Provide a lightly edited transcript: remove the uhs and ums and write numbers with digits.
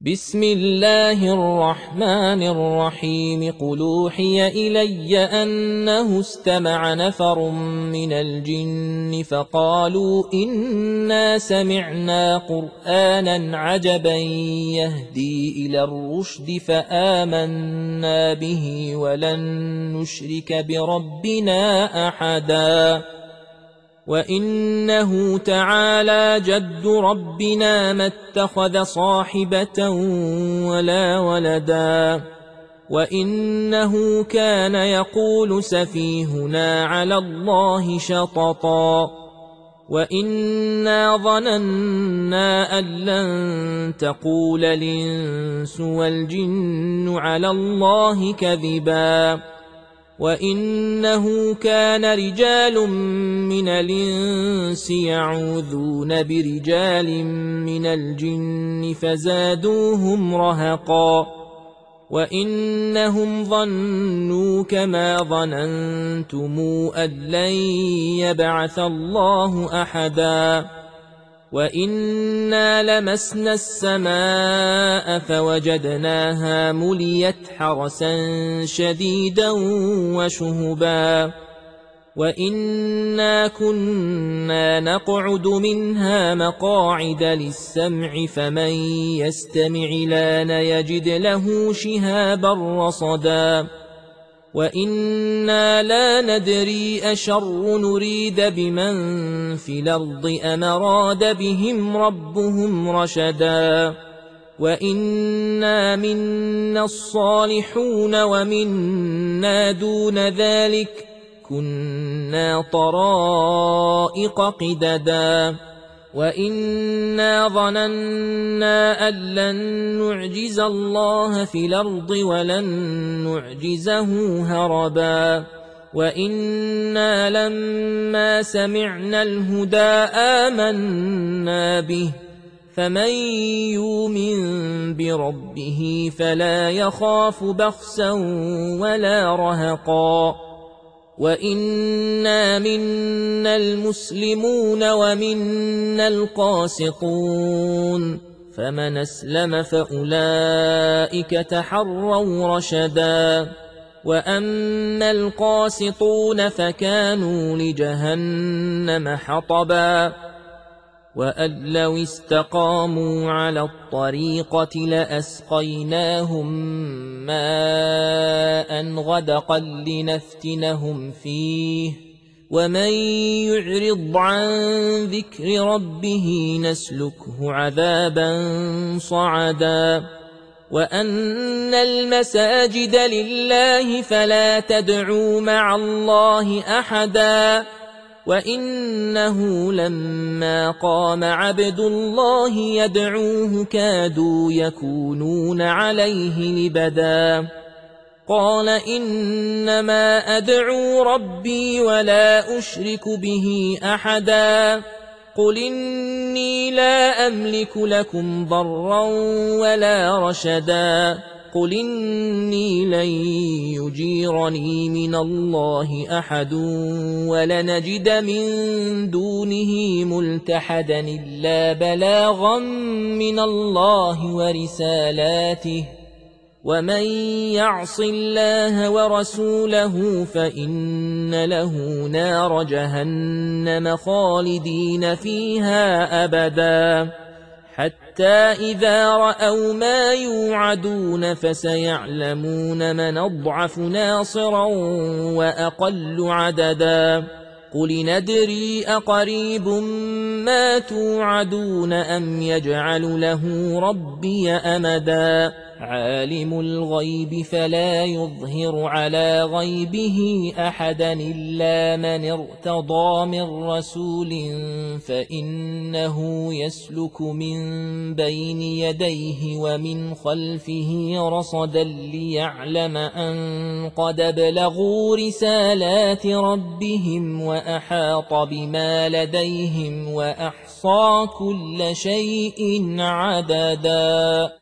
بسم الله الرحمن الرحيم قل أوحي إلي أنه استمع نفر من الجن فقالوا إنا سمعنا قرآنا عجبا يهدي إلى الرشد فآمنا به ولن نشرك بربنا أحدا وإنه تعالى جد ربنا ما اتخذ صاحبة ولا ولدا وإنه كان يقول سفيهنا على الله شططا وإنا ظننا أن لن تقول الإنس والجن على الله كذبا وإنه كان رجال من الإنس يعوذون برجال من الجن فزادوهم رهقا وإنهم ظنوا كما ظننتم أن لن يبعث الله أحدا وإنا لمسنا السماء فوجدناها مليت حرسا شديدا وشهبا وإنا كنا نقعد منها مقاعد للسمع فمن يستمع لان يجد له شهابا رصدا وإنا لا ندري أشر نريد بمن في الأرض أم أراد بهم ربهم رشدا وإنا منا الصالحون ومنا دون ذلك كنا طرائق قددا وإنا ظننا أن لن نعجز الله في الأرض ولن نعجزه هربا وإنا لما سمعنا الهدى آمنا به فمن يؤمن بربه فلا يخاف بخسا ولا رهقا وإنا منا المسلمون ومنا القاسطون فمن أسلم فأولئك تحروا رشدا وأما القاسطون فكانوا لجهنم حطبا وأن لو استقاموا على الطريقة لأسقيناهم ماء غدقا لنفتنهم فيه ومن يعرض عن ذكر ربه نسلكه عذابا صعدا وأن المساجد لله فلا تدعوا مع الله أحدا وإنه لما قام عبد الله يدعوه كادوا يكونون عليه لبدا قال إنما أدعو ربي ولا أشرك به أحدا قل إني لا أملك لكم ضرا ولا رشدا قل إني لن يجيرني من الله أحد ولنجد من دونه ملتحدا إلا بلاغا من الله ورسالاته ومن يعص الله ورسوله فإن له نار جهنم خالدين فيها أبدا حتى إذا رأوا ما يوعدون فسيعلمون من أضعف ناصرا وأقل عددا قل ندري أقريب ما توعدون أم يجعل له ربي أمدا عالم الغيب فلا يظهر على غيبه أحدا إلا من ارتضى من رسول فإنه يسلك من بين يديه ومن خلفه رصدا ليعلم أن قد بلغوا رسالات ربهم وأحاط بما لديهم وأحصى كل شيء عددا